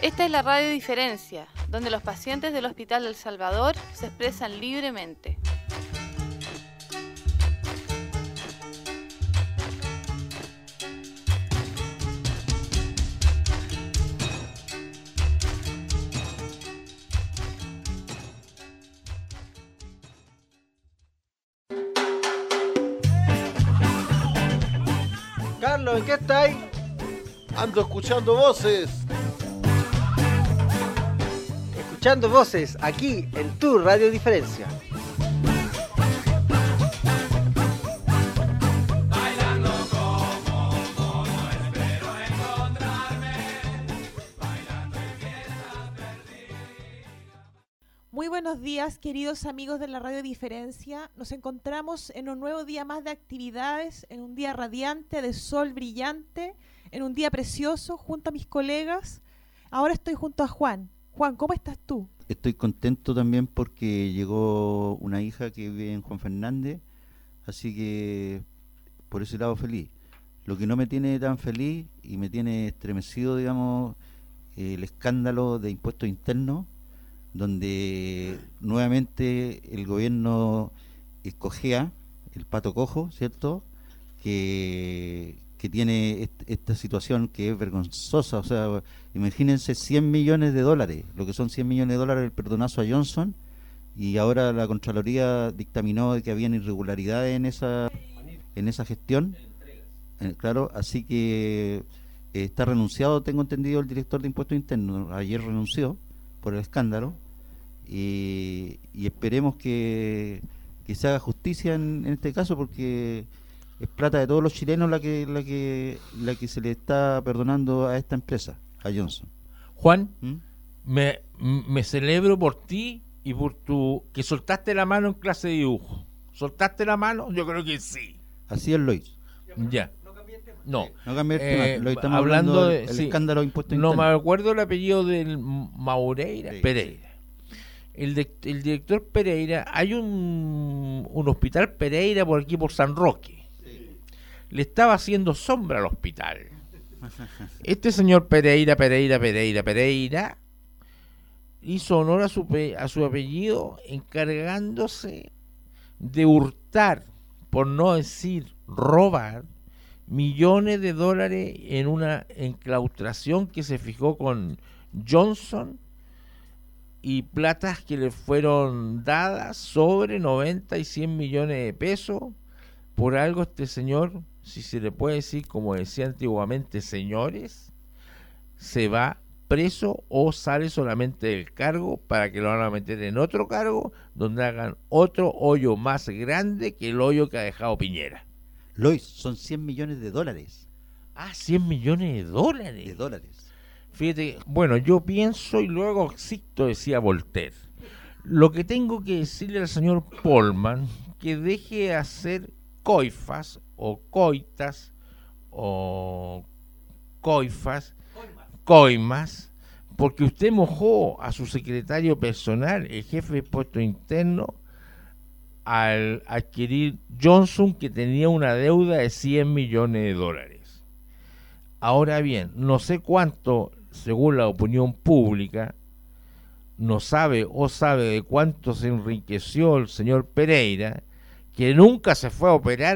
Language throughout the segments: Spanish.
Esta es la Radio Diferencia, donde los pacientes del Hospital El Salvador se expresan libremente. Carlos, ¿en qué estáis? Ando escuchando voces. Escuchando voces aquí en tu Radio Diferencia. Muy buenos días, queridos amigos de la Radio Diferencia. Nos encontramos en un nuevo día más de actividades, en un día radiante, de sol brillante, en un día precioso, junto a mis colegas. Ahora estoy junto a Juan. Juan, ¿cómo estás tú? Estoy contento también porque llegó una hija que vive en Juan Fernández, así que por ese lado feliz. Lo que no me tiene tan feliz y me tiene estremecido, digamos, el escándalo de impuestos internos, donde nuevamente el gobierno escogea el pato cojo, ¿cierto?, que tiene esta situación que es vergonzosa. O sea, imagínense 100 millones de dólares, lo que son 100 millones de dólares el perdonazo a Johnson, y ahora la Contraloría dictaminó de que habían irregularidades en esa gestión, claro, así que está renunciado, tengo entendido, el director de impuestos internos, ayer renunció por el escándalo, y esperemos que se haga justicia en este caso, porque es plata de todos los chilenos la que se le está perdonando a esta empresa, a Johnson. Juan, me celebro por ti y por tu que soltaste la mano en clase de dibujo. ¿Soltaste la mano? Yo creo que sí. Así es, Lois. Ya. No cambié el tema. Lo estamos hablando del escándalo de impuestos internos. internos. No me acuerdo el apellido del Maureira, Sí. Pereira. El director Pereira, hay un hospital Pereira por aquí, por San Roque. Le estaba haciendo sombra al hospital. Este señor Pereira hizo honor a su apellido, encargándose de hurtar, por no decir robar, millones de dólares en una enclaustración que se fijó con Johnson, y platas que le fueron dadas sobre 90 y 100 millones de pesos. Por algo este señor, si se le puede decir, como decía antiguamente, señores, se va preso o sale solamente del cargo para que lo van a meter en otro cargo donde hagan otro hoyo más grande que el hoyo que ha dejado Piñera. Lois, son 100 millones de dólares. 100 millones de dólares. De dólares. Fíjate, bueno, yo pienso y luego existo, decía Voltaire. Lo que tengo que decirle al señor Polman, que deje de hacer coifas o coitas o coimas, porque usted mojó a su secretario personal, el jefe de impuestos internos, al adquirir Johnson, que tenía una deuda de 100 millones de dólares. Ahora bien, no sé cuánto, según la opinión pública, no sabe o sabe de cuánto se enriqueció el señor Pereira, que nunca se fue a operar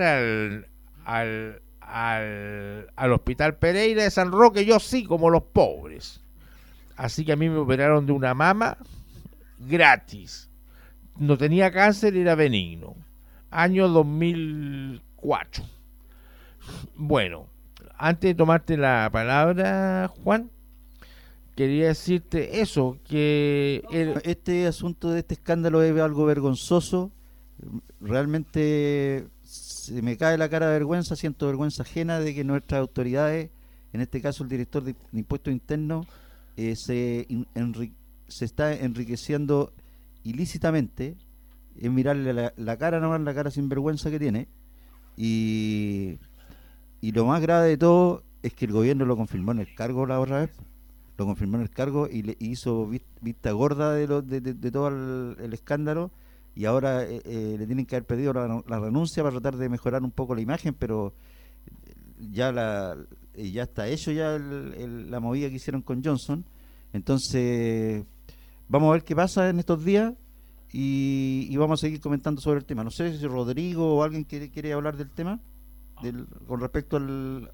al hospital Pereira de San Roque. Yo sí, como los pobres. Así que a mí me operaron de una mama gratis. No tenía cáncer, era benigno. Año 2004. Bueno, antes de tomarte la palabra, Juan, quería decirte eso, que este asunto de este escándalo es algo vergonzoso. Realmente se me cae la cara de vergüenza, siento vergüenza ajena de que nuestras autoridades, en este caso el director de impuestos internos, se está enriqueciendo ilícitamente. Es mirarle la cara nomás, la cara sin vergüenza que tiene, y lo más grave de todo es que el gobierno lo confirmó en el cargo la otra vez. Lo confirmó en el cargo y le hizo vista gorda de todo el escándalo, y ahora le tienen que haber pedido la renuncia para tratar de mejorar un poco la imagen, pero ya está hecho ya la movida que hicieron con Johnson. Entonces, vamos a ver qué pasa en estos días y vamos a seguir comentando sobre el tema. No sé si Rodrigo o alguien quiere hablar del tema con respecto al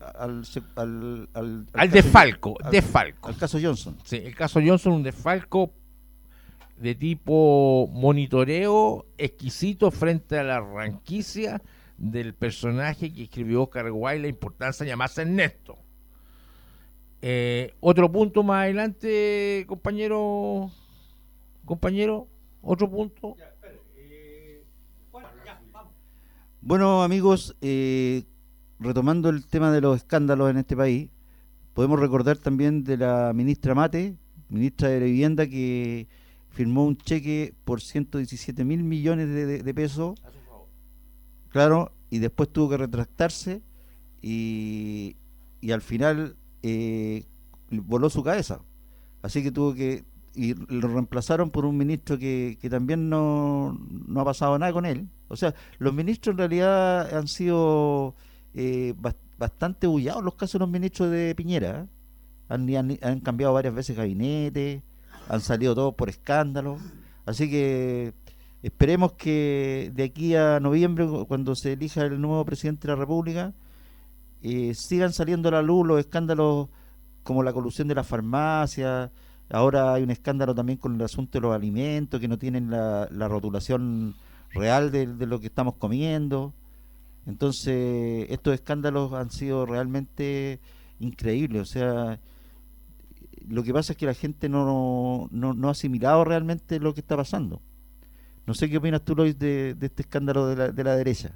desfalco, al caso Johnson. Sí, el caso Johnson, un desfalco de tipo monitoreo exquisito frente a la ranquicia del personaje que escribió Oscar Wilde, la importancia de llamarse Ernesto. Otro punto más adelante, compañero, otro punto. Bueno, amigos, retomando el tema de los escándalos en este país, podemos recordar también de la ministra Mate, ministra de la Vivienda, que firmó un cheque por 117.000 millones de pesos, claro, y después tuvo que retractarse y al final voló su cabeza. Así que y lo reemplazaron por un ministro que también no ha pasado nada con él. O sea, los ministros en realidad han sido bastante bullados los casos de los ministros de Piñera. Han cambiado varias veces gabinete, han salido todos por escándalo. Así que esperemos que de aquí a noviembre, cuando se elija el nuevo presidente de la República, sigan saliendo a la luz los escándalos como la colusión de las farmacias. Ahora hay un escándalo también con el asunto de los alimentos que no tienen la rotulación real de lo que estamos comiendo. Entonces, estos escándalos han sido realmente increíbles. O sea, lo que pasa es que la gente no ha asimilado realmente lo que está pasando. No sé qué opinas tú, Lois, de este escándalo de la derecha.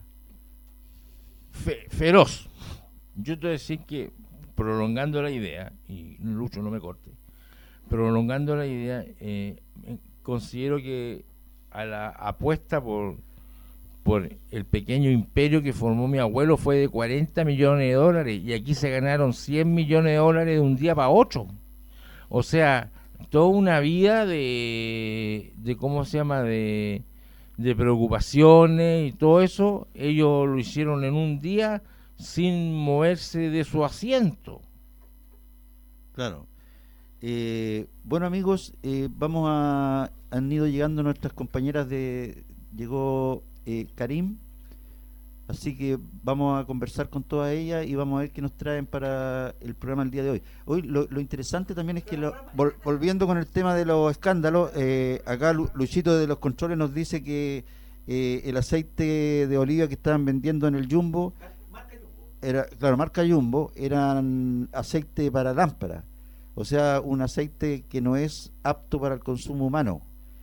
Feroz. Yo te voy a decir que, prolongando la idea, y Lucho no me corte, prolongando la idea, considero que a la apuesta por el pequeño imperio que formó mi abuelo fue de 40 millones de dólares, y aquí se ganaron 100 millones de dólares de un día para otro. O sea, toda una vida de ¿cómo se llama?, de preocupaciones y todo eso, ellos lo hicieron en un día sin moverse de su asiento. Claro. Bueno, amigos, han ido llegando nuestras compañeras llegó Karim, así que vamos a conversar con todas ellas y vamos a ver qué nos traen para el programa el día de hoy. Hoy lo interesante también es que, volviendo con el tema de los escándalos, acá Luchito de los controles nos dice que el aceite de oliva que estaban vendiendo en el Jumbo, marca Jumbo, eran aceite para lámparas. O sea, un aceite que no es apto para el consumo humano.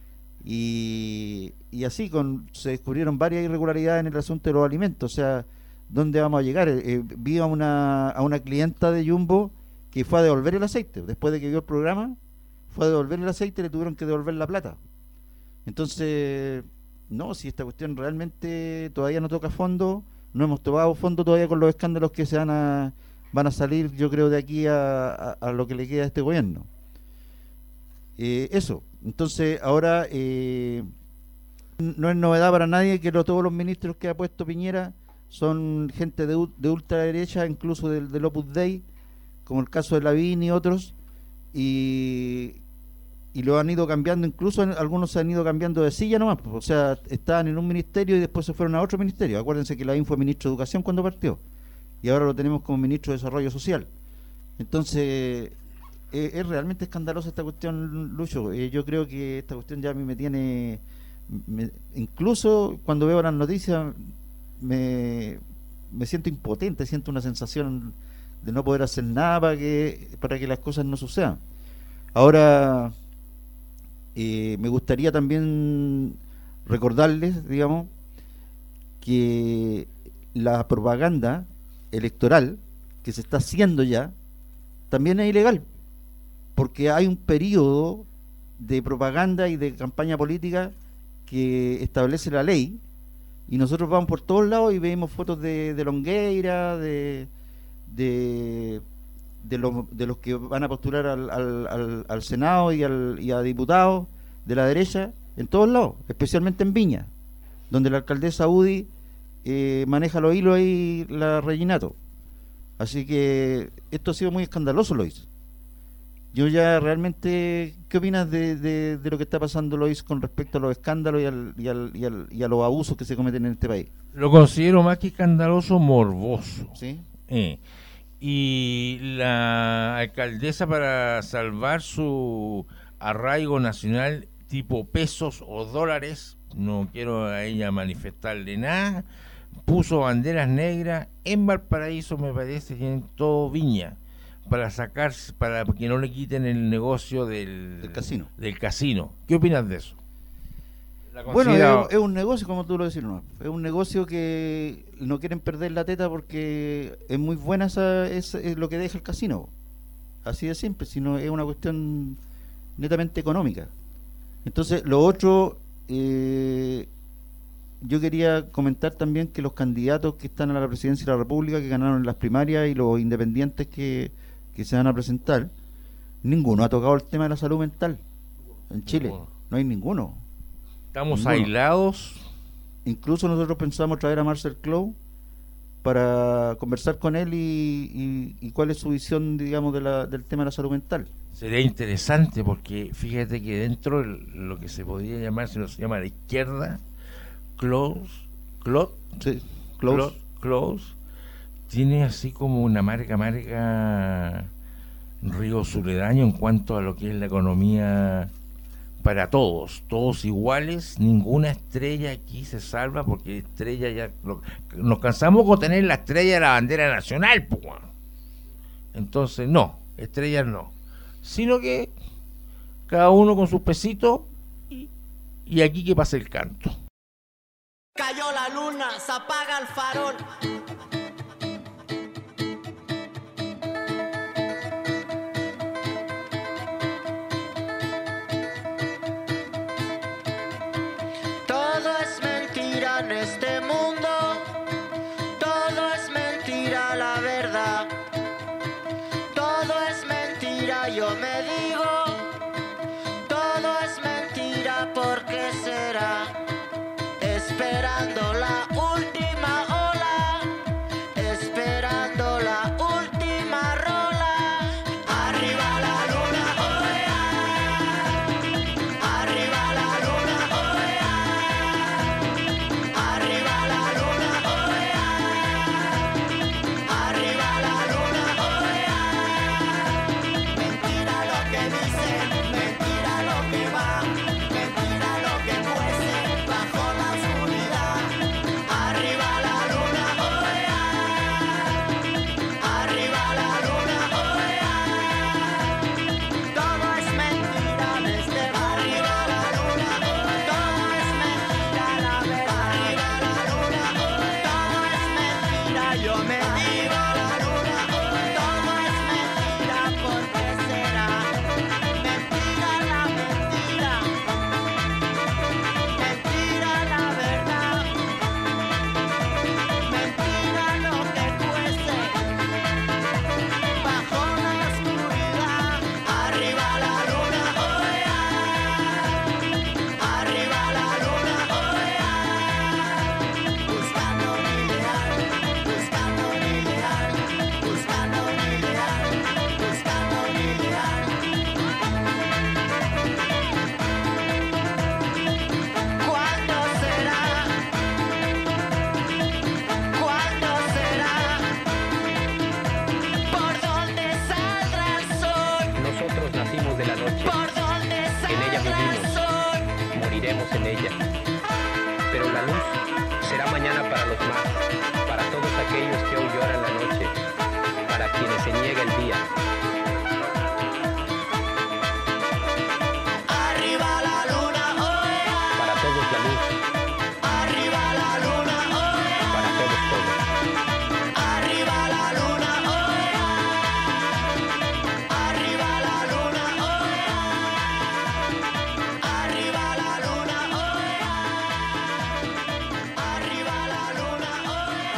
Y así se descubrieron varias irregularidades en el asunto de los alimentos. O sea, ¿dónde vamos a llegar? Vi a una clienta de Jumbo que fue a devolver el aceite. Después de que vio el programa, fue a devolver el aceite y le tuvieron que devolver la plata. Entonces, no, si esta cuestión realmente todavía no toca fondo, no hemos tocado fondo todavía con los escándalos que van a salir, yo creo, de aquí a lo que le queda a este gobierno. Eso. Entonces, ahora no es novedad para nadie que todos los ministros que ha puesto Piñera son gente de ultraderecha, incluso del Opus Dei, como el caso de Lavín y otros, y lo han ido cambiando, incluso algunos se han ido cambiando de silla nomás. O sea, estaban en un ministerio y después se fueron a otro ministerio. Acuérdense que Lavín fue ministro de Educación cuando partió, y ahora lo tenemos como ministro de Desarrollo Social. Entonces, es realmente escandalosa esta cuestión, Lucho. Yo creo que esta cuestión ya a mí me tiene... incluso cuando veo las noticias me siento impotente, siento una sensación de no poder hacer nada para que las cosas no sucedan. Ahora, me gustaría también recordarles, digamos, que la propaganda electoral que se está haciendo ya también es ilegal, porque hay un periodo de propaganda y de campaña política que establece la ley, y nosotros vamos por todos lados y vemos fotos de Longueira, de los que van a postular al Senado y a diputados de la derecha en todos lados, especialmente en Viña, donde la alcaldesa UDI maneja los hilos ahí, la Reginato. Así que esto ha sido muy escandaloso, lo hizo. Yo ya realmente, ¿qué opinas de lo que está pasando, Lois, con respecto a los escándalos y a los abusos que se cometen en este país? Lo considero más que escandaloso, morboso. ¿Sí? Y la alcaldesa, para salvar su arraigo nacional tipo pesos o dólares, no quiero a ella manifestarle nada, puso banderas negras en Valparaíso, me parece que en todo Viña, para que no le quiten el negocio del casino. ¿Qué opinas de eso? Bueno, es un negocio, como tú lo decís, ¿no? Es un negocio que no quieren perder la teta porque es muy buena es lo que deja el casino. Así de simple, sino es una cuestión netamente económica. Entonces, lo otro, yo quería comentar también que los candidatos que están a la presidencia de la República, que ganaron en las primarias, y los independientes que se van a presentar, ninguno ha tocado el tema de la salud mental en Chile. No hay ninguno. Estamos aislados. Incluso nosotros pensamos traer a Marcel Clow para conversar con él y cuál es su visión, digamos, del tema de la salud mental. Sería interesante porque fíjate que dentro de lo que se podría llamar, se llama la izquierda, Close tiene así como una marca río suredaño en cuanto a lo que es la economía para todos iguales, ninguna estrella aquí se salva, porque estrella ya nos cansamos con tener la estrella de la bandera nacional, pues. Entonces no, estrellas no, sino que cada uno con sus pesitos y aquí que pase el canto. Cayó la luna, se apaga el farol. Todo es mentira en este mundo, todo es mentira, la verdad. Todo es mentira, yo me digo, todo es mentira, ¿por qué será? Esperando la última ola, esperando la última rola. Arriba la luna, oea. Arriba la luna, oea. Arriba la luna, oea. Arriba la luna, oea. Mentira lo que dicen, mentira lo que va, mentira lo que cuece bajo la oscuridad. Arriba la luna, oea. Arriba la luna, oea. Todo es mentira desde arriba la luna, oea. Todo es mentira, la verdad. Arriba la luna, oea. Todo es mentira, yo me digo la luna, oea. Todo es mentira, ¿por qué será? Mentira la mentira, mentira la verdad, mentira lo que cuece bajo la oscuridad. Arriba la luna, oea. Arriba la luna, oea. Buscando mi ideal, buscando mi ideal, buscando mi ideal, buscando mi ideal. ¿Cuándo será? ¿Cuándo será? ¿Por dónde saldrá el sol? Nosotros nacimos de la noche, ¿Por dónde en ella saldrá el vivimos, sol? moriremos en ella. Pero la luz será mañana para los más, para todos aquellos que hoy lloran la noche, para quienes se niega el día. Arriba la luna, oea. Para todos la luz, Arriba la luna, oea. para todos todo. Arriba la luna, oea. Arriba la luna, oea. Arriba la luna, oea. Arriba la luna, oea.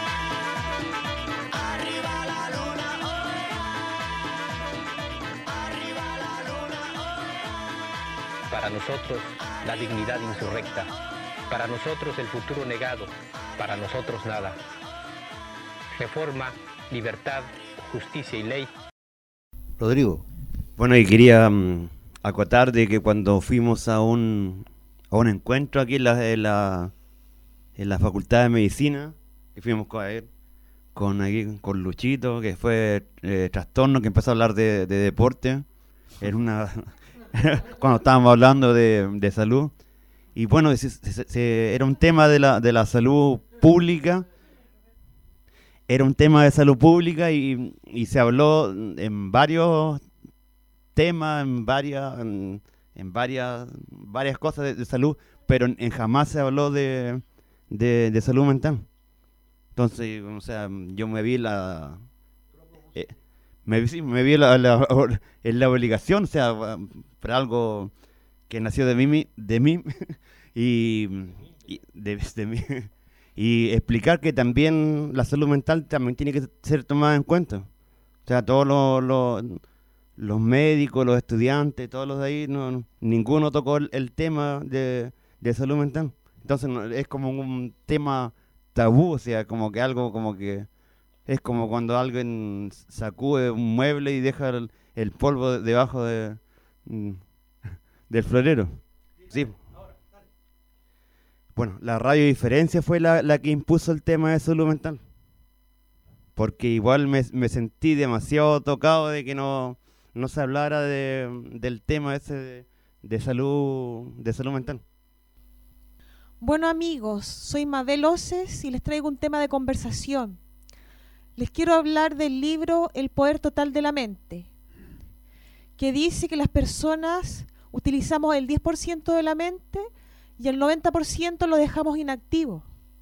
Arriba la luna, oea. Arriba la luna, oea. Para nosotros la dignidad insurrecta, para nosotros el futuro negado, para nosotros nada. Reforma, libertad, justicia y ley. Rodrigo, Bueno, y quería acotar de que cuando fuimos a un encuentro aquí en la Facultad de Medicina, que fuimos con Luchito, que fue Trastorno, que empezó a hablar de deporte, cuando estábamos hablando de salud. Y bueno, era un tema de la salud pública. Era un tema de salud pública y se habló en varios temas, en varias cosas de salud, pero jamás se habló de salud mental. Entonces, o sea, yo me vi en la obligación, o sea, para algo que nació de mí y de mí, y explicar que también la salud mental también tiene que ser tomada en cuenta. O sea, todos los médicos, los estudiantes, todos los de ahí, ninguno tocó el tema de salud mental. Entonces es como un tema tabú, o sea, como que algo como que es como cuando alguien sacude un mueble y deja el polvo debajo del florero. Sí. Bueno, la Radio Diferencia fue la que impuso el tema de salud mental. Porque igual me sentí demasiado tocado de que no se hablara del tema ese de salud mental. Bueno, amigos, soy Mabel Oces y les traigo un tema de conversación. Les quiero hablar del libro El Poder Total de la Mente, que dice que las personas utilizamos el 10% de la mente y el 90% lo dejamos inactivo.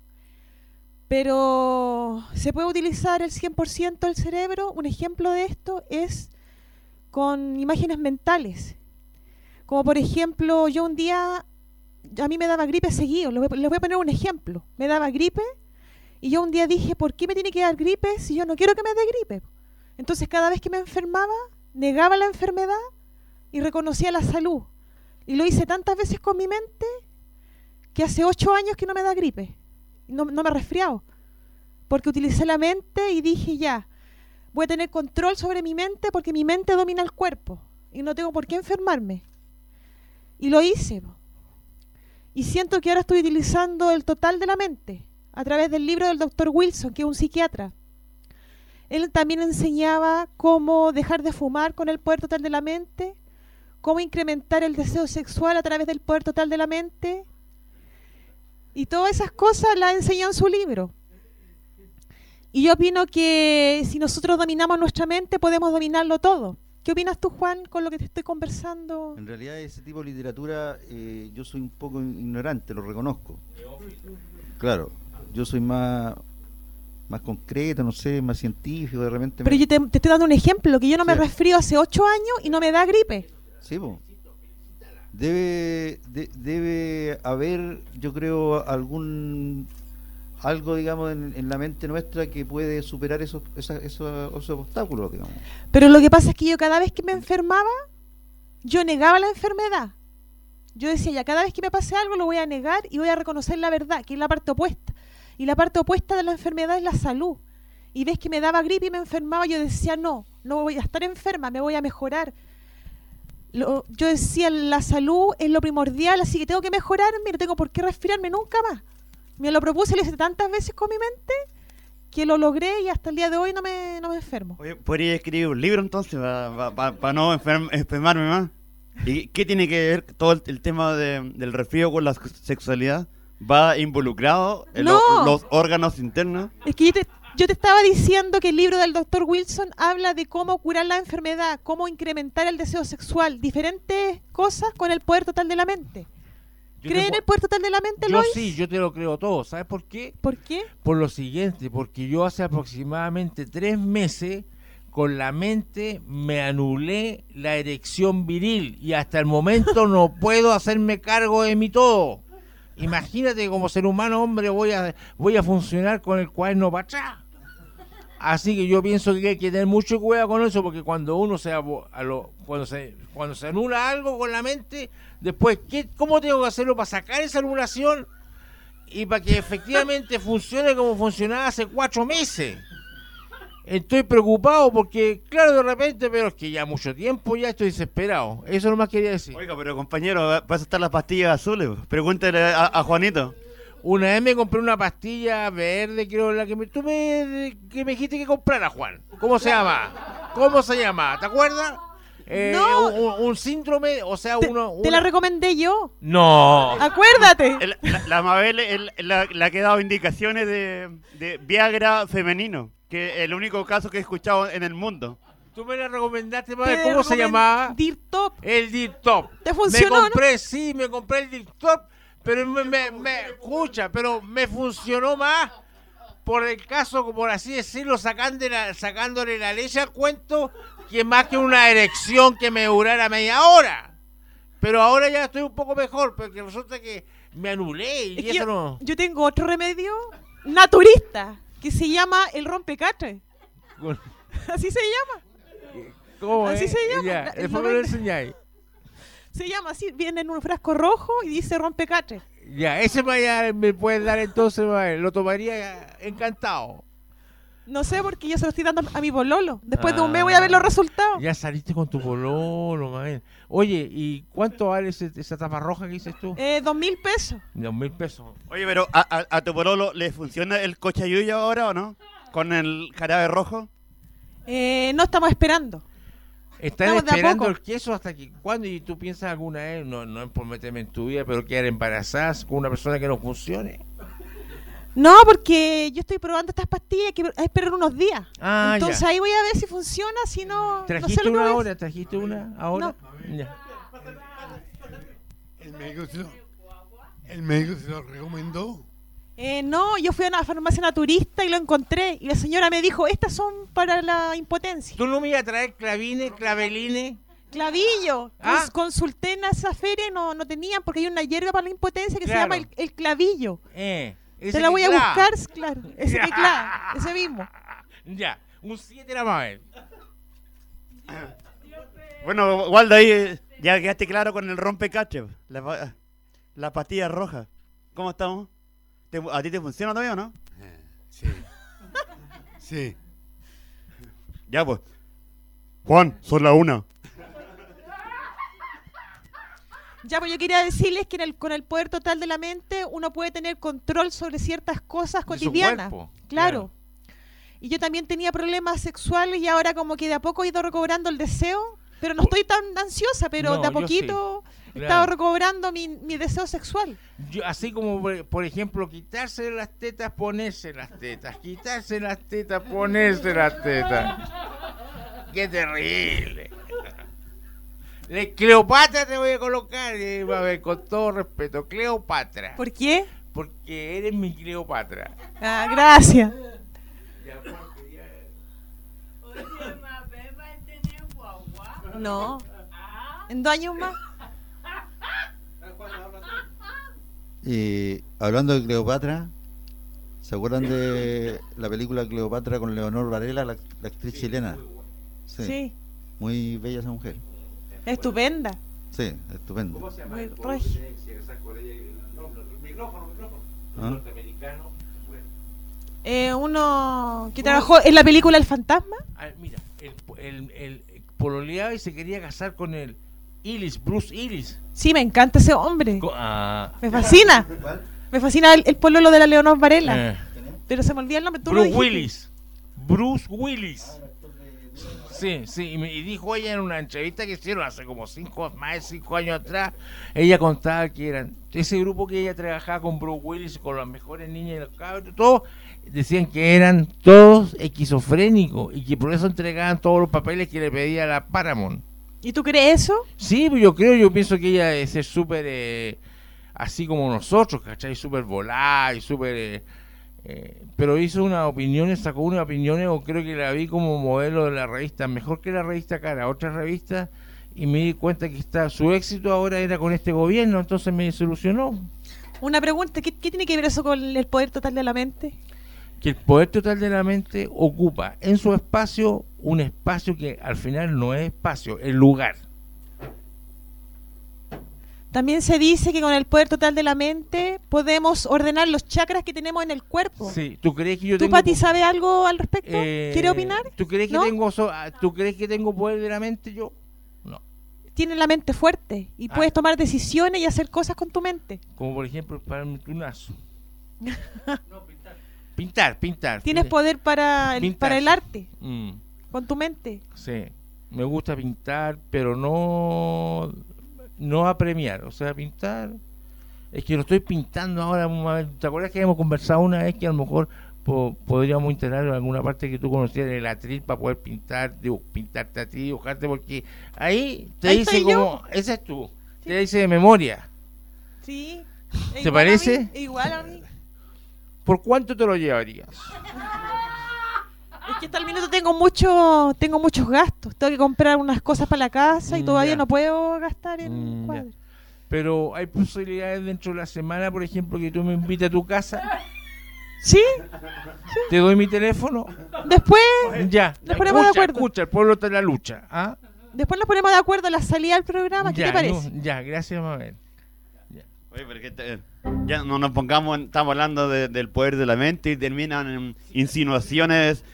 Pero ¿se puede utilizar el 100% del cerebro? Un ejemplo de esto es con imágenes mentales. Como por ejemplo, yo un día, a mí me daba gripe seguido, les voy a poner un ejemplo. Me daba gripe y yo un día dije, ¿por qué me tiene que dar gripe si yo no quiero que me dé gripe? Entonces cada vez que me enfermaba, negaba la enfermedad y reconocía la salud. Y lo hice tantas veces con mi mente que hace 8 años que no me da gripe. No me he resfriado. Porque utilicé la mente y dije ya, voy a tener control sobre mi mente porque mi mente domina el cuerpo y no tengo por qué enfermarme. Y lo hice. Y siento que ahora estoy utilizando el total de la mente a través del libro del Dr. Wilson, que es un psiquiatra. Él también enseñaba cómo dejar de fumar con el poder total de la mente, cómo incrementar el deseo sexual a través del poder total de la mente. Y todas esas cosas las enseñó en su libro. Y yo opino que si nosotros dominamos nuestra mente, podemos dominarlo todo. ¿Qué opinas tú, Juan, con lo que te estoy conversando? En realidad ese tipo de literatura yo soy un poco ignorante, lo reconozco. Claro, yo soy más concreto, no sé, más científico, de repente. Pero yo te estoy dando un ejemplo, que yo no me resfrío hace 8 años y no me da gripe. Sí, pues. Debe haber, yo creo, algo, digamos, en la mente nuestra que puede superar esos obstáculos, digamos. Pero lo que pasa es que yo cada vez que me enfermaba, yo negaba la enfermedad. Yo decía, ya cada vez que me pase algo lo voy a negar y voy a reconocer la verdad, que es la parte opuesta. Y la parte opuesta de la enfermedad es la salud. Y ves que me daba gripe y me enfermaba, yo decía, no voy a estar enferma, me voy a mejorar. Yo decía, la salud es lo primordial, así que tengo que mejorarme, no tengo por qué resfriarme nunca más. Me lo propuse, lo hice tantas veces con mi mente que lo logré y hasta el día de hoy no me enfermo. Oye, ¿podría escribir un libro entonces para no enfermarme más? ¿Y qué tiene que ver todo el tema del resfrío con la sexualidad? ¿Va involucrado en los órganos internos? Es que yo te estaba diciendo que el libro del Dr. Wilson habla de cómo curar la enfermedad, cómo incrementar el deseo sexual, diferentes cosas con el poder total de la mente. ¿Cree en el poder total de la mente, Lois? Sí, yo te lo creo todo. ¿Sabes por qué? ¿Por qué? Por lo siguiente, porque yo hace aproximadamente 3 meses con la mente me anulé la erección viril y hasta el momento no puedo hacerme cargo de mi todo. Imagínate como ser humano, hombre, voy a funcionar con el cuaderno para atrás. Así que yo pienso que hay que tener mucho cuidado con eso, porque cuando uno cuando se anula algo con la mente, después, ¿cómo tengo que hacerlo para sacar esa anulación y para que efectivamente funcione como funcionaba hace 4 meses? Estoy preocupado porque, claro, de repente, pero es que ya mucho tiempo ya estoy desesperado. Eso nomás quería decir. Oiga, pero compañero, vas a estar las pastillas azules. Pregúntale a Juanito. Una vez me compré una pastilla verde, creo, la que que me dijiste que comprara, Juan. ¿Cómo se llama? ¿Cómo se llama? ¿Te acuerdas? No. Un síndrome, o sea, Te la recomendé yo. No. Acuérdate. La Mabel le ha dado indicaciones de Viagra femenino, que es el único caso que he escuchado en el mundo. Tú me la recomendaste, Mabel. ¿Cómo se llamaba? Dirtop. El Dirtop. ¿Te funcionó? Me compré el Dirtop, pero escucha, pero me funcionó más por el caso, por así decirlo, sacándole la leche al cuento, que más que una erección que me durara media hora. Pero ahora ya estoy un poco mejor, porque resulta que me anulé y eso no... Yo tengo otro remedio naturista que se llama el rompecatre. Así se llama. ¿Cómo Así se llama. Ya, después me lo enseñáis. Se llama así, viene en un frasco rojo y dice rompecatre. Ya, ese me puedes dar entonces, Mabel. Lo tomaría encantado. No sé, porque yo se lo estoy dando a mi pololo. Después de un mes voy a ver los resultados. Ya saliste con tu pololo, Mabel. Oye, ¿y cuánto vale esa tapa roja que dices tú? 2.000 pesos. 2.000 pesos. Oye, pero ¿a tu pololo le funciona el cochayuyo ahora o no? ¿Con el jarabe rojo? No, estamos esperando. Están Estamos de a esperando poco. el queso hasta que... ¿Cuándo? ¿Y tú piensas alguna vez, no es por meterme en tu vida, pero quedar embarazadas con una persona que no funcione? No, porque yo estoy probando estas pastillas, hay que esperar unos días. Ah, Entonces ya. ahí voy a ver si funciona, si no... no sé ¿Trajiste lo que una voy a ahora? ¿Trajiste una ahora? Ya. El médico se lo recomendó. No, yo fui a una farmacia naturista y lo encontré. Y la señora me dijo, estas son para la impotencia. ¿Tú no me ibas a traer claveline? Clavillo. Ah. Consulté en esa feria y no tenían, porque hay una hierba para la impotencia que Claro. se llama el clavillo. Ese Te la voy a que clava. buscar, claro. Ese que clava, ese mismo. Ya, un 7 era Mabel. Bueno, Waldo, ahí ya quedaste claro con el rompecache, la pastilla roja. ¿Cómo estamos? ¿A ti te funciona todavía o no? Sí. Sí. Ya pues. Juan, son las 1. Ya, pues yo quería decirles que con el poder total de la mente uno puede tener control sobre ciertas cosas De su cotidianas. cuerpo, Claro. Y yo también tenía problemas sexuales y ahora como que de a poco he ido recobrando el deseo, pero no estoy tan ansiosa, pero No, de a yo poquito sí. he estado Claro. recobrando mi deseo sexual. Así como, por ejemplo, quitarse las tetas, ponerse las tetas. Quitarse las tetas, ponerse las tetas. ¡Qué terrible! Cleopatra te voy a colocar, a ver, con todo respeto. Cleopatra. ¿Por qué? Porque eres mi Cleopatra. Ah, gracias. No. ¿En 2 años más? Hablando de Cleopatra, ¿se acuerdan de la película Cleopatra con Leonor Varela, la actriz chilena? Sí. Muy bella esa mujer. Estupenda. Sí, estupendo. Muy regia. ¿Ah? Uno que trabajó en la película El Fantasma. Mira, el pololeaba y se quería casar con el Bruce Willis. Sí, me encanta ese hombre. Ah, Me fascina. Me fascina el pololo de la Leonor Varela. Pero se me olvida el nombre. ¿Tú lo Bruce dijiste? Bruce Willis. Sí, y dijo ella en una entrevista que hicieron hace como más de 5 años atrás. Ella contaba que eran ese grupo que ella trabajaba con Bruce Willis, con las mejores niñas y los cabros, todos decían que eran todos esquizofrénicos y que por eso entregaban todos los papeles que le pedía la Paramount. ¿Y tú crees eso? Sí, yo pienso que ella es súper así como nosotros, ¿cachai? Súper volada y súper... pero hizo una opinión, sacó una opinión, o creo que la vi como modelo de la revista, mejor que la revista Cara, otra revista, y me di cuenta que su éxito ahora era con este gobierno, entonces me solucionó. Una pregunta, ¿qué tiene que ver eso con el poder total de la mente? Que el poder total de la mente ocupa en su espacio un espacio que al final no es espacio, es lugar. También se dice que con el poder total de la mente podemos ordenar los chakras que tenemos en el cuerpo. Sí, ¿tú crees que yo ¿Tú, tengo Pati, sabes algo al respecto? ¿Quiere opinar? ¿Tú crees que ¿No? ¿tú crees que tengo poder de la mente yo? No. Tienes la mente fuerte y puedes tomar decisiones y hacer cosas con tu mente. Como por ejemplo para un tunazo. Pintar. Tienes poder para el arte, Mm, con tu mente. sí, me gusta pintar, pero no apremiar. O sea, pintar... Es que lo estoy pintando ahora. ¿Te acuerdas que habíamos conversado una vez que a lo mejor podríamos integrar en alguna parte que tú conocieras el atril para poder pintarte a ti, dibujarte? Porque ahí te Ahí dice estoy como... Esa es tú. Te dice de memoria. Sí. ¿Te parece? Igual a mí. ¿Por cuánto te lo llevarías? Es que hasta el minuto tengo muchos gastos. Tengo que comprar unas cosas para la casa y todavía Ya. no puedo gastar en Ya. cuadros. Pero hay posibilidades dentro de la semana, por ejemplo, que tú me invites a tu casa. ¿Sí? Te doy mi teléfono. Después Ya. nos ponemos de acuerdo. Escucha, el pueblo está en la lucha. ¿Ah? Después nos ponemos de acuerdo a la salida del programa. ¿Qué Ya, te parece? ya, gracias, Mabel. Oye, pero ya no nos pongamos, estamos hablando del poder de la mente y terminan en insinuaciones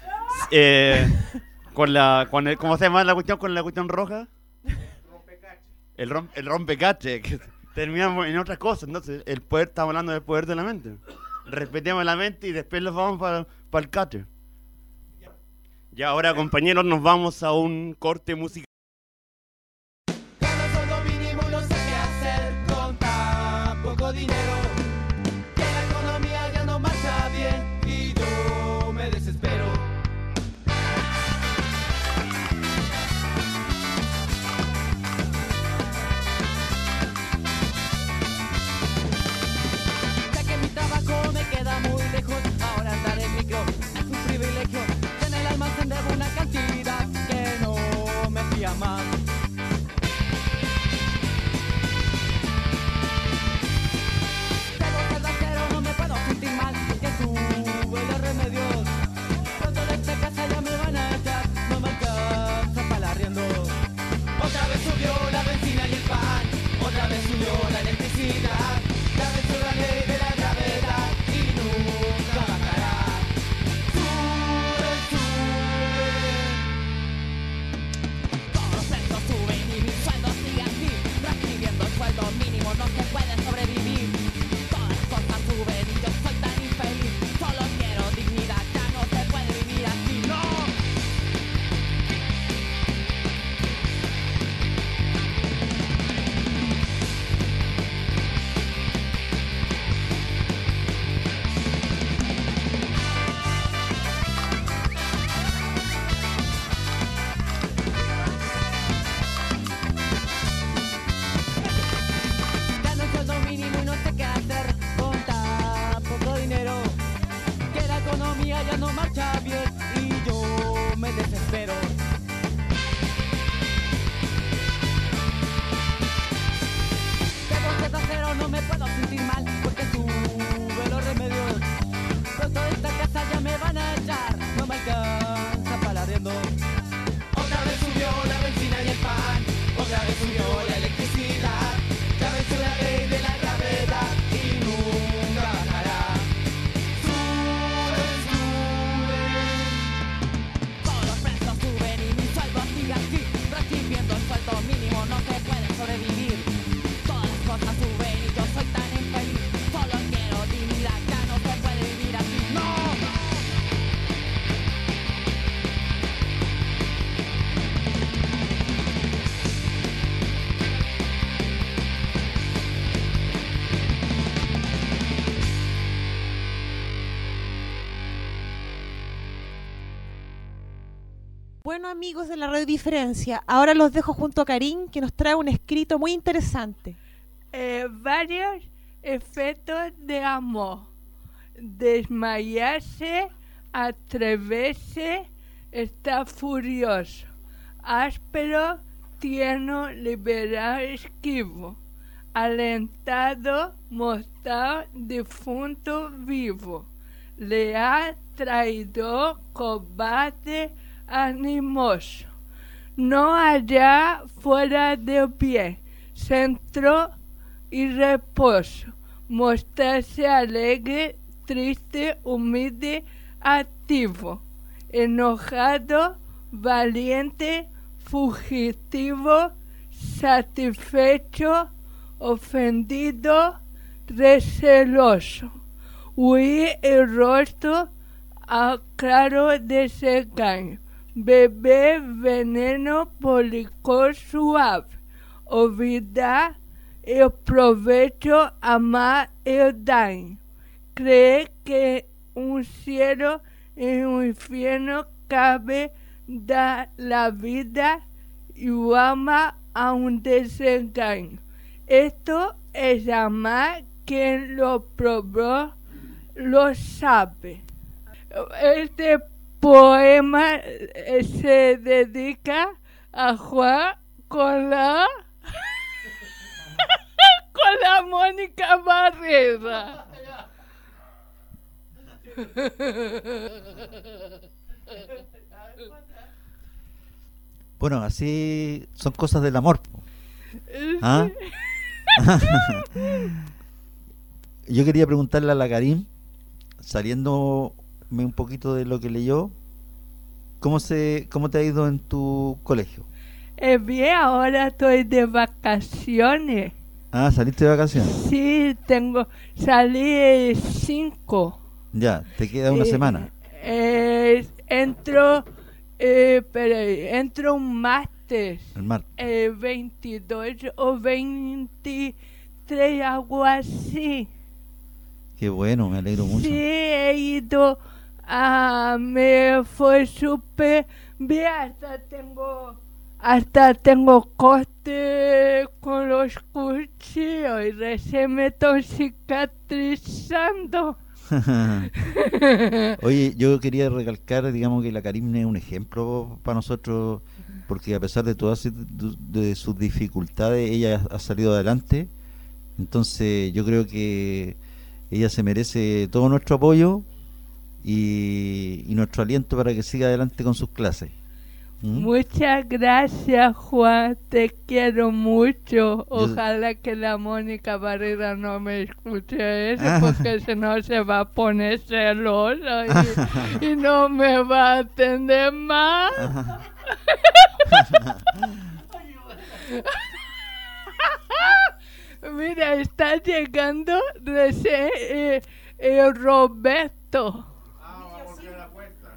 ¿cómo se llama la cuestión? Con la cuestión roja. El rompecache, que terminamos en otras cosas. Entonces, estamos hablando del poder de la mente. Respetemos la mente y después los vamos para el cache. Y ahora, compañeros, nos vamos a un corte musical. Gano sueldo mínimo, no sé qué hacer con tan poco dinero. Que la economía ya no marcha bien y yo me desespero. Ya que mi trabajo me queda muy lejos, ahora andar en micro es un privilegio. En el almacén debo una cantidad que no me fía más. Debo ser acero, no me puedo sentir mal, que sube los remedios. Pronto de esta casa ya me van a echar, no me alcanza para el arriendo. Otra vez subió la benzina y el pan, otra vez subió la electricidad. Ya venció la ley de la gravedad y nunca bajará. Sube, sube. Todos los precios suben y mi sueldo sigue así. Recibiendo el sueldo mínimo no se puede sobrevivir. Todas las cosas suben y yo soy tan infeliz. Solo quiero dignidad, ya no se puede vivir así, no. Gano un sueldo mínimo y no sé qué hacer con tan poco dinero. Que la economía ya no marcha bien y yo me desespero. Debo ser acero, no me puedo sentir mal porque sube los remedios. Pronto de esta casa ya me van a echar, no me alcanza para el arriendo. Otra vez subió la benzina y el pan, otra vez subió la electricidad. Ya venció la ley de la gravedad y nunca bajará. Sube, sube. Todos los precios suben y mi sueldo sigue así. Recibiendo el sueldo mínimo no se puede sobrevivir. Todas las cosas suben y yo soy tan infeliz. Solo quiero dignidad, ya no se puede vivir así, no. Bueno, amigos de la Radio Diferencia, ahora los dejo junto a Karim, que nos trae un escrito muy interesante. Varios efectos de amor: desmayarse, atreverse, estar furioso, áspero, tierno, liberal, esquivo, alentado, mortal, difunto, vivo, leal, traidor, cobarde, animoso, no allá, fuera de pie, centro, y reposo. Mostrarse alegre, triste, humilde, activo, enojado, valiente, fugitivo, satisfecho, ofendido, receloso. Huir el rostro a claro desengaño. Beber veneno por licor suave. Olvidar el provecho, amar el daño. Creer que un cielo y un infierno cabe dar la vida y ama a un desengaño. Esto es amar, quien lo probó lo sabe. Este poema se dedica a Juan con la con la Mónica Barrera. Bueno, así son cosas del amor. ¿Ah? Yo quería preguntarle a la Karim, saliéndome un poquito de lo que leyó, cómo te ha ido en tu colegio? Bien, ahora estoy de vacaciones. Ah, ¿saliste de vacaciones? Sí, salí el 5. Ya, te queda una semana. Entro un martes. El martes. 22 o 23, algo así. Qué bueno, me alegro mucho. Sí, he ido, me fue súper bien, hasta tengo corte con los cuchillos y recién me estoy cicatrizando. Oye, yo quería recalcar, digamos, que la Karim es un ejemplo para nosotros, porque a pesar de todas de sus dificultades, ella ha salido adelante. Entonces yo creo que ella se merece todo nuestro apoyo y nuestro aliento para que siga adelante con sus clases. Muchas gracias, Juan, te quiero mucho. Ojalá que la Mónica Barrera no me escuche eso, porque si no se va a poner celosa y no me va a atender más. Mira, está llegando recién el Roberto. Vamos a la puerta.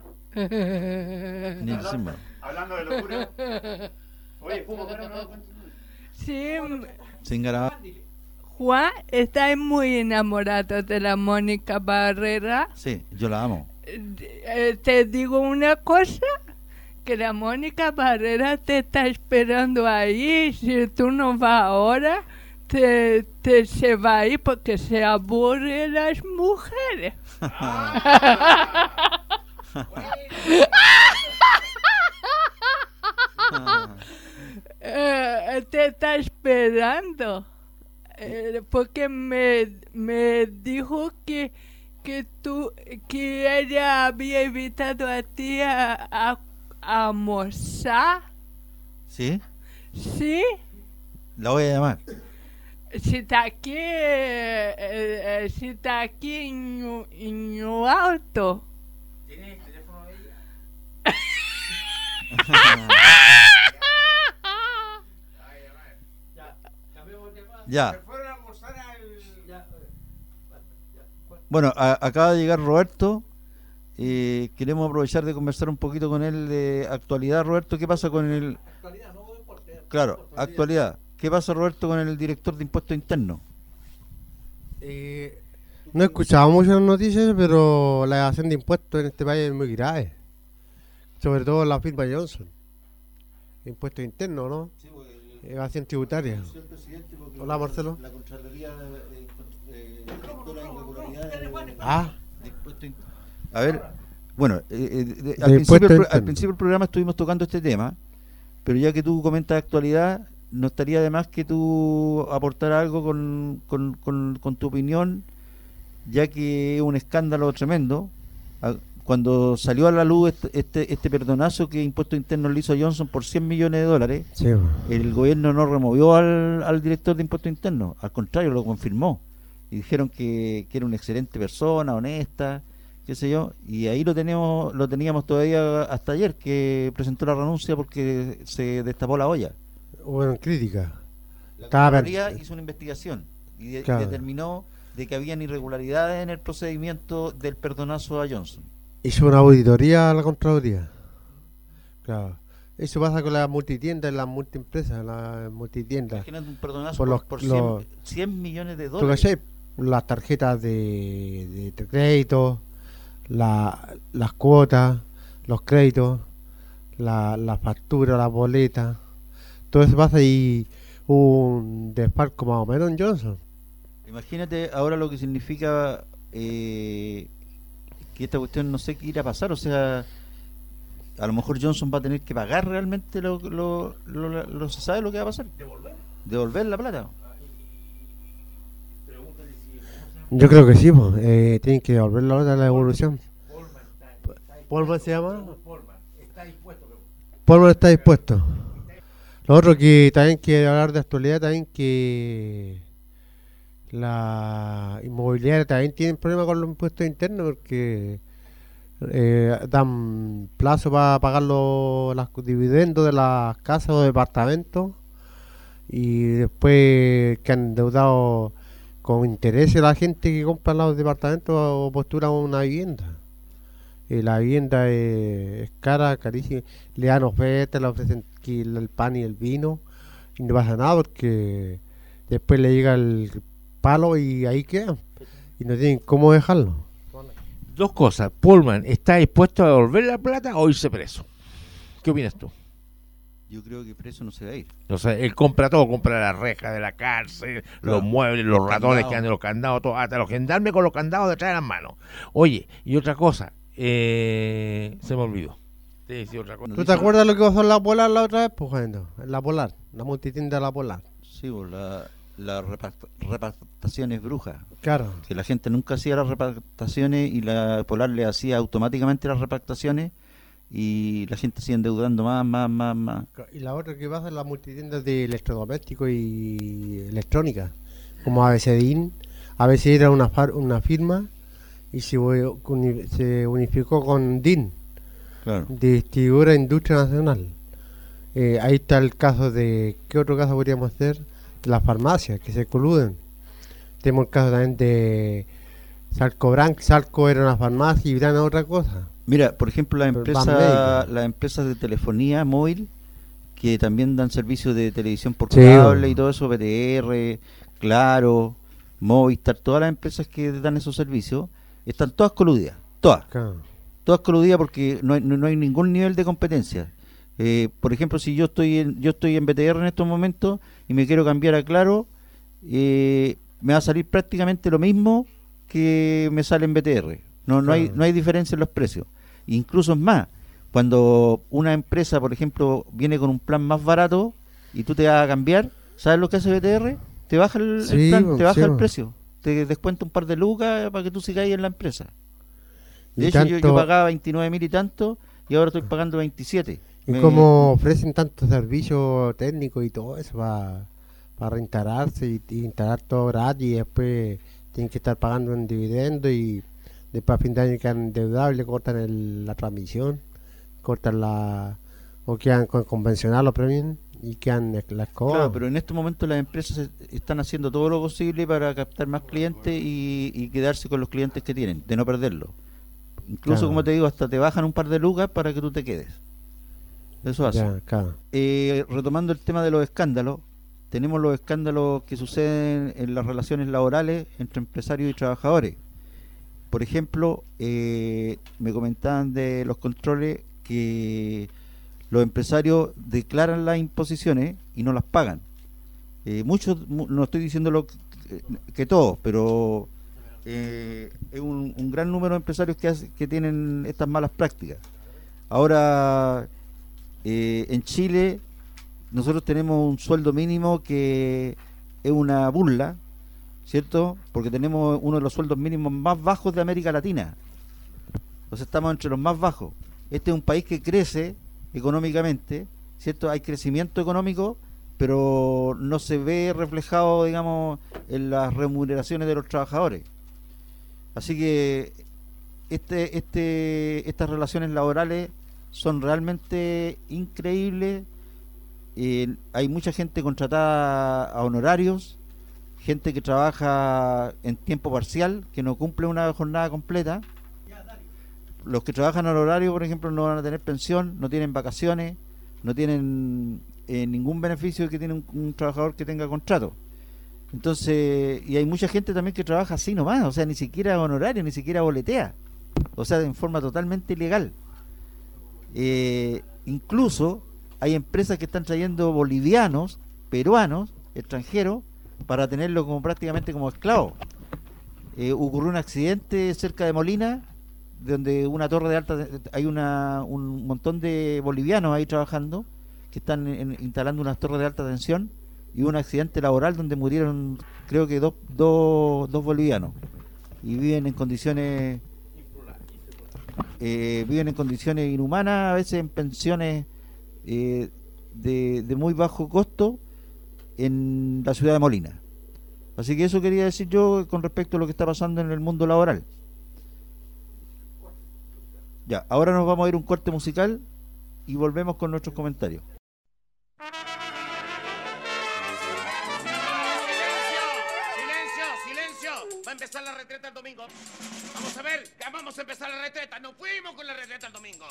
Hablando de locura. Oye, Sí. Sin grabar. Juan, ¿estás muy enamorado de la Mónica Barrera? Sí, yo la amo. Te digo una cosa, que la Mónica Barrera te está esperando ahí. Si tú no vas ahora, se va a ir porque se aburre las mujeres. Te está esperando porque me dijo que ella había invitado a ti a almorzar. ¿Sí? ¿Sí? La voy a llamar. Si está aquí en el auto. ¿Tiene el teléfono de ella? Ya. Bueno, acaba de llegar Roberto. Queremos aprovechar de conversar un poquito con él de actualidad. Roberto, ¿qué pasa con el...? Actualidad, no deporte. Claro, actualidad. ¿Qué pasa, Roberto, con el director de Impuestos Internos? No he escuchado muchas noticias, pero la evasión de impuestos en este país es muy grave. Sobre todo la firma Johnson. Impuestos internos, ¿no? Sí, evasión tributaria. Hola, Marcelo. La Contraloría detectó la irregularidad de impuestos internos. A ver, bueno, al principio del programa estuvimos tocando este tema, pero ya que tú comentas actualidad, no estaría de más que tú aportar algo con tu opinión, ya que es un escándalo tremendo. cuando salió a la luz este perdonazo que Impuestos Internos le hizo a Johnson por $100 millones, Sí. el gobierno no removió al director de Impuestos Internos, al contrario, lo confirmó. Y dijeron que era una excelente persona, honesta, qué sé yo, y ahí lo teníamos todavía hasta ayer, que presentó la renuncia porque se destapó la olla. Bueno, crítica. La Estaba Contraloría hizo una investigación y Claro. determinó de que habían irregularidades en el procedimiento del perdonazo a Johnson. Hizo una auditoría a la Contraloría. Claro. Eso pasa con las multitiendas, las multiempresas, las multitiendas. Imagínate un perdonazo por los 100 millones de ¿tú dólares. cachai? Las tarjetas de crédito, las cuotas, los créditos, la factura, las boletas. Todo eso pasa y un desfalco más o menos en Johnson. Imagínate ahora lo que significa que esta cuestión no sé qué irá a pasar, o sea, a lo mejor Johnson va a tener que pagar realmente se sabe lo que va a pasar. Devolver la plata. Yo creo que sí, pues, tienen que devolver la otra, la devolución. ¿Polman se llama? Polman está dispuesto. Lo otro que también que hablar de actualidad, también que la inmobiliaria también tiene problemas con los impuestos internos porque dan plazo para pagar los dividendos de las casas o departamentos y después que han endeudado con intereses a la gente que compra los departamentos o postura una vivienda. La vivienda es cara, carísima. Le dan ofertas, le ofrecen el pan y el vino y no pasa nada porque después le llega el palo y ahí quedan y no tienen cómo dejarlo. Dos cosas. Pullman, ¿está dispuesto a devolver la plata o irse preso? ¿Qué opinas tú? Yo creo que preso no se va a ir. O sea, él compra todo, compra las rejas de la cárcel, Claro. los muebles, los ratones que andan, los candados, todo, hasta los gendarmes con los candados detrás de las manos. Oye, y otra cosa, se me olvidó. Te decía otra cosa. ¿Tú te acuerdas lo que pasó en la Polar la otra vez? Pues bueno, en la Polar, la multitienda de la Polar. Sí, pues las repartaciones brujas. Claro. Que la gente nunca hacía las repartaciones y la Polar le hacía automáticamente las repartaciones y la gente sigue endeudando más. Y la otra que pasa en las multitiendas de electrodomésticos y electrónica, como ABCDIN. ABC era una firma y se unificó con DIN, Claro. Distribuidora Industria Nacional. Ahí está el caso de, ¿qué otro caso podríamos hacer? De las farmacias que se coluden. Tenemos el caso también de Salco era una farmacia y Brana otra cosa. Mira, por ejemplo, las Banmédica. empresas de telefonía móvil que también dan servicios de televisión por Sí, cable bueno. y todo eso, PTR, Claro, Movistar, todas las empresas que dan esos servicios están todas coludidas, todas coludidas porque no hay ningún nivel de competencia. Por ejemplo, si yo estoy en BTR en estos momentos y me quiero cambiar a Claro, me va a salir prácticamente lo mismo que me sale en BTR. No hay diferencia en los precios. Incluso es más, cuando una empresa, por ejemplo, viene con un plan más barato y tú te vas a cambiar, ¿sabes lo que hace BTR? Te baja el Sí, plan, te baja sí, el precio, te descuenta un par de lucas para que tú sigas ahí en la empresa. De Y hecho, yo tanto- pagaba 29.000 y tanto y ahora estoy pagando 27. Y como ofrecen tantos servicios técnicos y todo eso para reinstalarse y instalar todo gratis y después tienen que estar pagando un dividendo y después a fin de año quedan endeudados y le cortan la transmisión, o quedan con convencional o premium y quedan las cosas. Claro, pero en este momento las empresas están haciendo todo lo posible para captar más clientes y quedarse con los clientes que tienen, de no perderlos. Incluso, Claro. como te digo, hasta te bajan un par de lucas para que tú te quedes. Eso hace. Ya, claro. Retomando el tema de los escándalos, tenemos los escándalos que suceden en las relaciones laborales entre empresarios y trabajadores. Por ejemplo, me comentaban de los controles que los empresarios declaran las imposiciones y no las pagan. Muchos, no estoy diciendo que todos, pero es un gran número de empresarios que tienen estas malas prácticas. Ahora, en Chile, nosotros tenemos un sueldo mínimo que es una burla, ¿cierto? Porque tenemos uno de los sueldos mínimos más bajos de América Latina. O sea, estamos entre los más bajos. Este es un país que crece económicamente, ¿cierto? Hay crecimiento económico, pero no se ve reflejado, digamos, en las remuneraciones de los trabajadores. Así que estas relaciones laborales son realmente increíbles. Hay mucha gente contratada a honorarios, gente que trabaja en tiempo parcial, que no cumple una jornada completa. Los que trabajan a horario, por ejemplo, no van a tener pensión, no tienen vacaciones, no tienen ningún beneficio que tiene un trabajador que tenga contrato. Entonces, y hay mucha gente también que trabaja así nomás, o sea, ni siquiera honorario, ni siquiera boletea, o sea, en forma totalmente ilegal. Incluso hay empresas que están trayendo bolivianos, peruanos, extranjeros, para tenerlo como prácticamente como esclavos. Ocurrió un accidente cerca de Molina, donde una torre de alta, hay un montón de bolivianos ahí trabajando, que están instalando unas torres de alta tensión, y hubo un accidente laboral donde murieron, creo que dos bolivianos, y viven en condiciones inhumanas, a veces en pensiones de muy bajo costo en la ciudad de Molina. Así que eso quería decir yo con respecto a lo que está pasando en el mundo laboral. Ya, ahora nos vamos a ir un corte musical y volvemos con nuestros comentarios. ¡Silencio! Va a empezar la retreta el domingo. Vamos a ver, ya vamos a empezar la retreta. Nos fuimos con la retreta el domingo.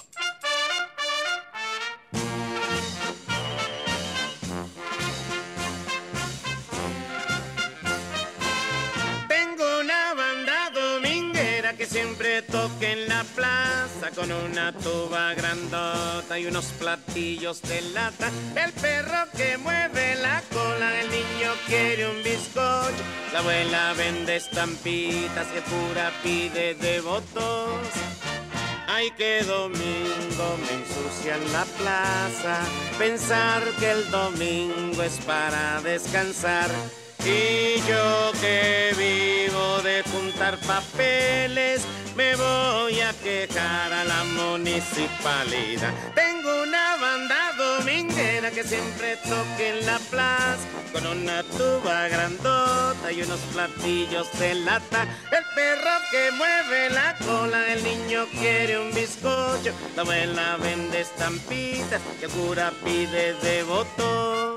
Tengo una banda dominguera que siempre toca en la plaza con una tuba grandota y unos platillos de lata. El perro que mueve la cola, el niño quiere un bizcocho, la abuela vende estampitas y el cura pide devotos. Ay, qué domingo me ensucian la plaza, pensar que el domingo es para descansar. Y yo que vivo de juntar papeles, me voy a quejar a la municipalidad. Tengo una banda dominguera que siempre toca en la plaza con una tuba grandota y unos platillos de lata. El perro que mueve la cola, el niño quiere un bizcocho, la abuela vende estampitas y el cura pide devotos.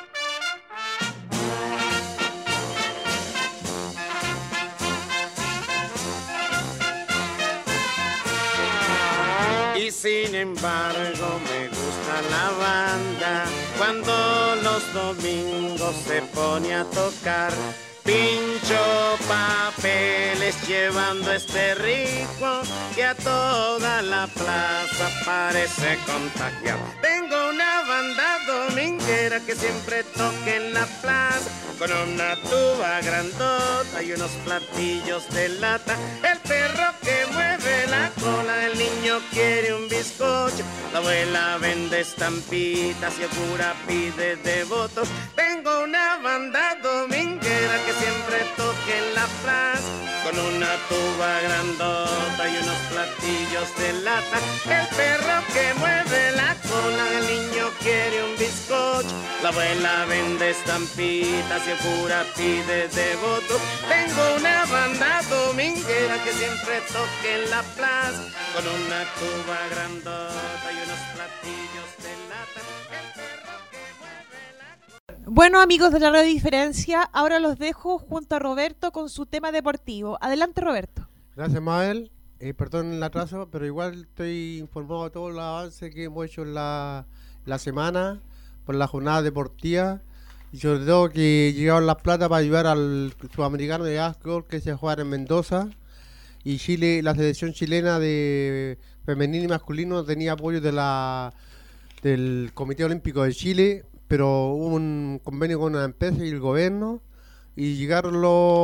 Y sin embargo me gusta la banda cuando los domingos se pone a tocar. Pincho papeles llevando este ritmo que a toda la plaza parece contagiar. Tengo una banda dominguera que siempre toca en la plaza con una tuba grandota y unos platillos de lata. El perro que mueve la cola, el niño quiere un bizcocho, la abuela vende estampitas y el cura pide devotos. Tengo una banda dominguera que siempre toca en la plaza con una tuba grandota y unos platillos de lata. El perro que mueve la cola, el niño quiere un bizcocho, la abuela vende estampitas y el cura pide devotos. Tengo una banda dominguera que siempre toca en la plaza con una tuba grandota y unos platillos de lata. El perro que mueve la... Bueno, amigos de la Radio Diferencia, ahora los dejo junto a Roberto con su tema deportivo. Adelante, Roberto. Gracias, Mabel. Perdón el atraso, pero igual estoy informado de todo el avance que hemos hecho en la semana por la jornada deportiva y sobre todo que llegaron las plata para ayudar al sudamericano de básquetbol que se juega en Mendoza, y Chile, la selección chilena de femenino y masculino tenía apoyo del Comité Olímpico de Chile, pero hubo un convenio con una empresa y el gobierno y llegaron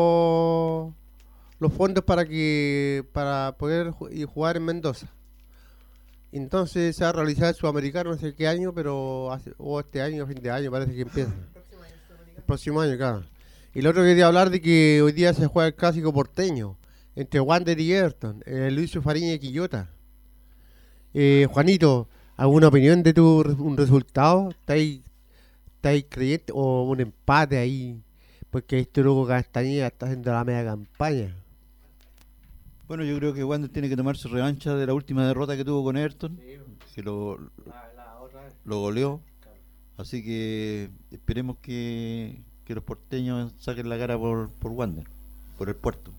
los fondos para poder jugar en Mendoza. Entonces se va a realizar el sudamericano no sé qué año, pero este año, fin de año, parece que empieza. El próximo año, claro. Y lo otro que quería hablar de que hoy día se juega el clásico porteño entre Wander y Everton, Lucio Fariña y Quillota. Juanito, ¿alguna opinión de un resultado? ¿Estáis creyente o un empate ahí? Porque este loco Castañeda está haciendo la media campaña. Bueno, yo creo que Wander tiene que tomarse revancha de la última derrota que tuvo con Everton, que lo goleó. Así que esperemos que los porteños saquen la cara por Wander, por el puerto.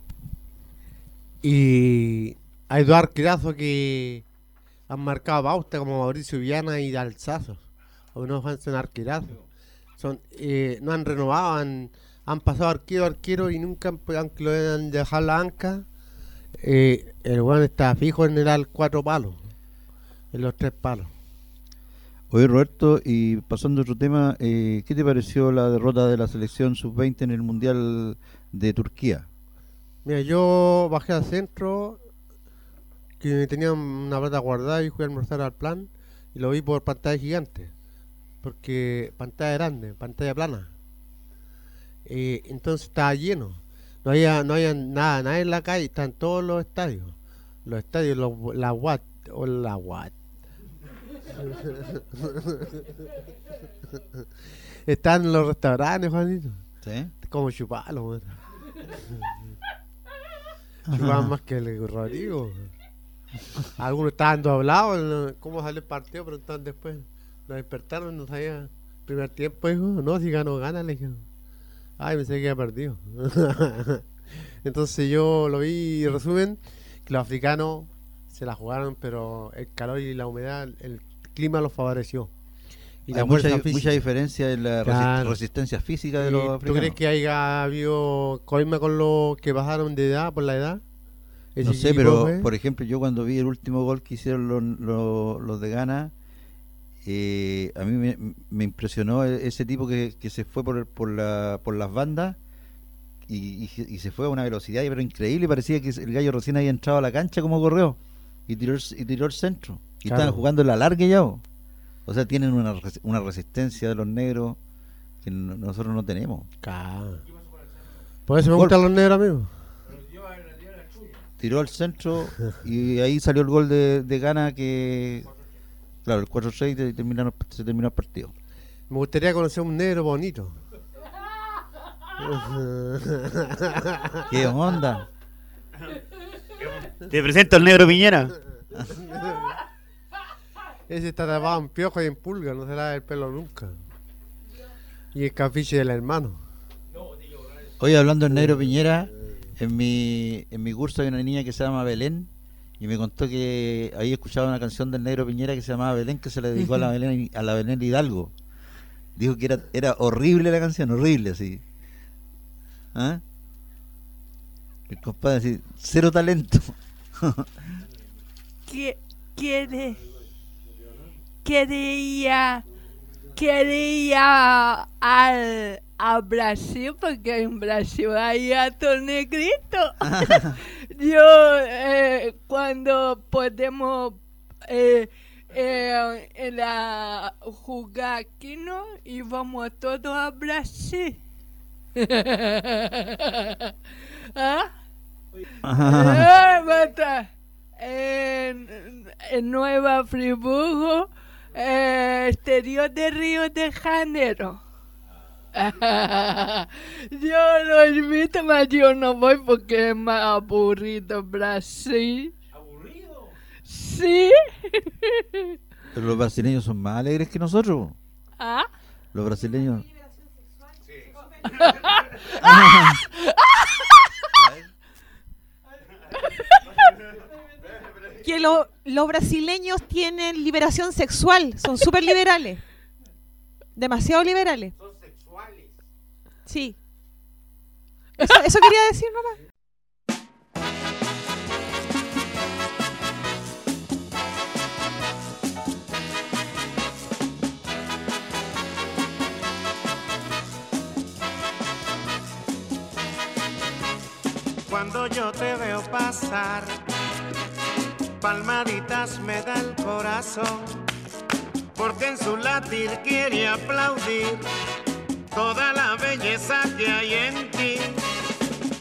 Y hay dos arquerazos que han marcado pauta, como Mauricio Viana y Alzazo. O no son arquerazos. No han renovado, han pasado arquero a arquero y nunca aunque lo hayan dejado la banca. El bueno está fijo en el 4 palos, en los 3 palos. Oye, Roberto, y pasando a otro tema, ¿qué te pareció la derrota de la selección sub-20 en el Mundial de Turquía? Mira, yo bajé al centro, que tenía una plata guardada y fui a almorzar al plan y lo vi por pantalla gigante, porque pantalla grande, pantalla plana. Entonces estaba lleno, no había nada en la calle, están todos los estadios, la UAT o la UAT. Están en los restaurantes, Juanito. ¿Sí? Como chuparlo, bueno. Chupaban más que el Rodrigo. Algunos estaban doblados, cómo sale el partido, preguntaban después. Nos despertaron, no sabía. Primer tiempo, dijo, no, si ganó, gana, le dijeron. Ay, pensé que había perdido. Entonces yo lo vi, en resumen, que los africanos se la jugaron, pero el calor y la humedad, el clima los favoreció. Y hay mucha diferencia en la resistencia física de los africanos. ¿Tú crees que haya habido coima con los que bajaron de edad, por la edad? No sé, pero por ejemplo, yo cuando vi el último gol que hicieron los de Ghana, a mí me impresionó ese tipo que se fue por las bandas y se fue a una velocidad pero increíble. Parecía que el gallo recién había entrado a la cancha como corrió y tiró el centro. Y claro, estaban jugando en la larga ya. O sea, tienen una resistencia de los negros que nosotros no tenemos. Claro. Por eso me gustan los negros, amigo. Tiró al centro y ahí salió el gol de Ghana, que claro, el 4-6 se terminó el partido. Me gustaría conocer un negro bonito. ¿Qué onda? Te presento al negro Piñera. Ese está tapado en piojo y en pulga, no se lava el pelo nunca. Y el cafiche del hermano. Oye, hablando del negro Piñera, en mi curso hay una niña que se llama Belén y me contó que había escuchado una canción del negro Piñera que se llamaba Belén, que se le dedicó a la Belén Hidalgo. Dijo que era horrible la canción, horrible así. ¿Ah? El compadre así, cero talento. Quería a Brasil, porque en Brasil hay ato negrito. Yo cuando podemos jugar aquí, ¿no? Y vamos todos a Brasil. ¿Ah? En Nueva Friburgo, exterior de Río de Janeiro. Yo lo invito, pero yo no voy porque es más aburrido Brasil. ¿Aburrido? Sí. Pero los brasileños son más alegres que nosotros. ¿Ah? Los brasileños. Que los brasileños tienen liberación sexual, son súper liberales, demasiado liberales. Son sexuales. Sí. Eso quería decir nomás. Cuando yo te veo pasar, palmaditas me da el corazón, porque en su latir quiere aplaudir toda la belleza que hay en ti.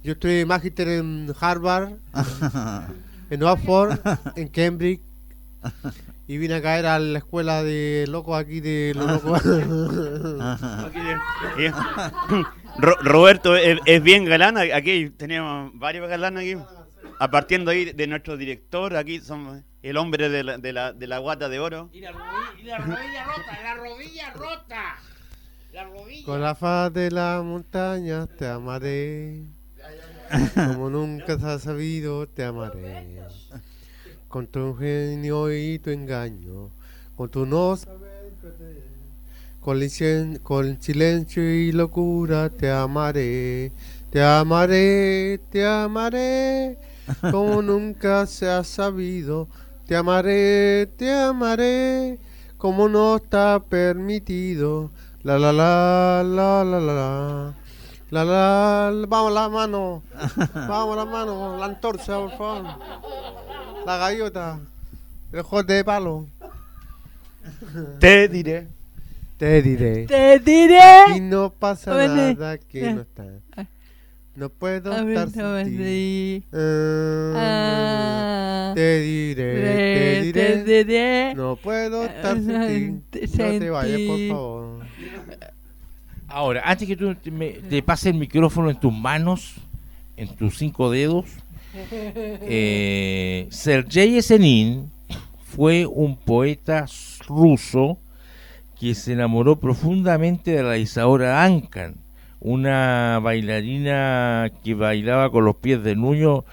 Yo estudié magíster en Harvard, en Oxford, en Cambridge. Y vine a caer a la escuela de locos aquí de los locos. Roberto es bien galán. Aquí tenemos varios galanes aquí. A partiendo ahí de nuestro director, aquí somos el hombre de la guata de oro. Y la rodilla rota. La rodilla. Con la faz de las montañas te amaré. Como nunca se ha sabido, te amaré. Con tu ingenio y tu engaño, con tu no saber perder, con silencio y locura te amaré, te amaré, te amaré, como nunca se ha sabido, te amaré, como no está permitido, la la la la la la. Vamos la mano, la antorcha, por favor. La gaviota, el jote de palo. Te diré. Y no pasa nada que no está. No puedo estar sin ti. Te diré. No puedo estar sin ti. No te vayas, por favor. Ahora, antes que tú te pases el micrófono en tus manos, en tus 5 dedos, Sergei Yesenin fue un poeta ruso que se enamoró profundamente de la Isaura Duncan, una bailarina que bailaba con los pies desnudos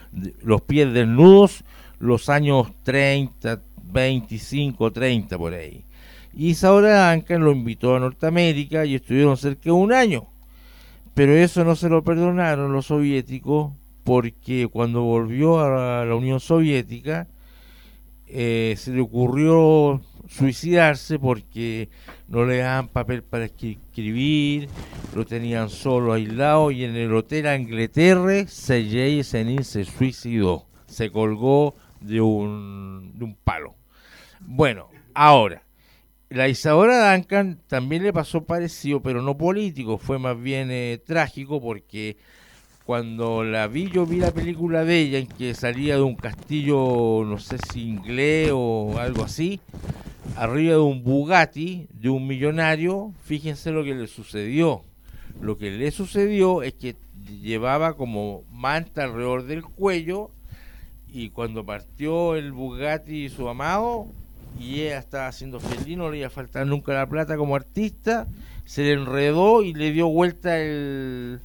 los años 30, 25, 30 por ahí. Y Isaura Duncan lo invitó a Norteamérica y estuvieron cerca de un año, pero eso no se lo perdonaron los soviéticos, porque cuando volvió a la Unión Soviética se le ocurrió suicidarse porque no le daban papel para escribir, lo tenían solo, aislado, y en el Hotel Angleterre Sergei Yesenin se suicidó, se colgó de un palo. Bueno, ahora, la Isaura Duncan también le pasó parecido, pero no político, fue más bien trágico, porque cuando yo vi la película de ella, en que salía de un castillo, no sé si inglés o algo así, arriba de un Bugatti, de un millonario, fíjense lo que le sucedió. Lo que le sucedió es que llevaba como manta alrededor del cuello, y cuando partió el Bugatti su amado, y ella estaba siendo feliz, no le iba a faltar nunca la plata como artista, se le enredó y le dio vuelta el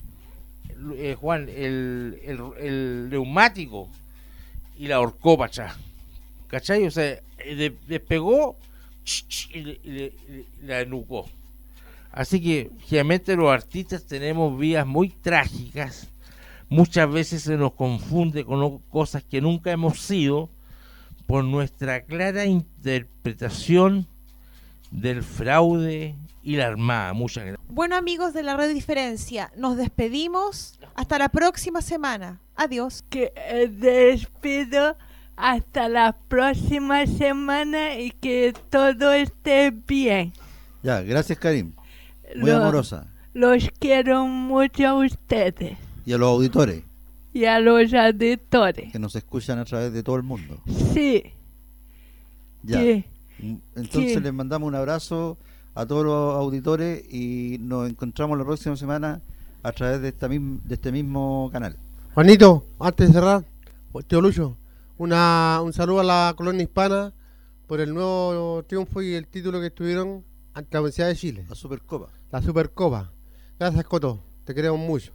neumático y la ahorcó para atrás, ¿cachai? O sea, despegó y la enucó. Así que generalmente los artistas tenemos vidas muy trágicas, muchas veces se nos confunde con cosas que nunca hemos sido por nuestra clara interpretación del fraude y la armada. Muchas gracias. Bueno, amigos de la Radio Diferencia, nos despedimos hasta la próxima semana. Adiós. Que despido hasta la próxima semana y que todo esté bien. Ya, gracias, Karim. Muy amorosa. Los quiero mucho a ustedes. Y a los auditores. Y a los auditores. Que nos escuchan a través de todo el mundo. Sí. Ya. Entonces les mandamos un abrazo a todos los auditores y nos encontramos la próxima semana a través de este mismo canal. Juanito, antes de cerrar, tío Lucho, un saludo a la colonia hispana por el nuevo triunfo y el título que estuvieron ante la Universidad de Chile. La Supercopa. La Supercopa. Gracias, Coto. Te queremos mucho.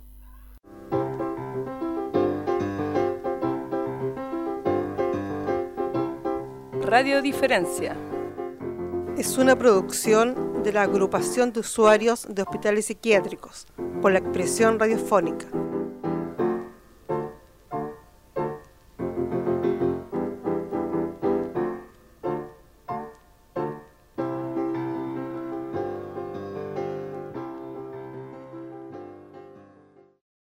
Radio Diferencia es una producción de la Agrupación de Usuarios de Hospitales Psiquiátricos por la Expresión Radiofónica.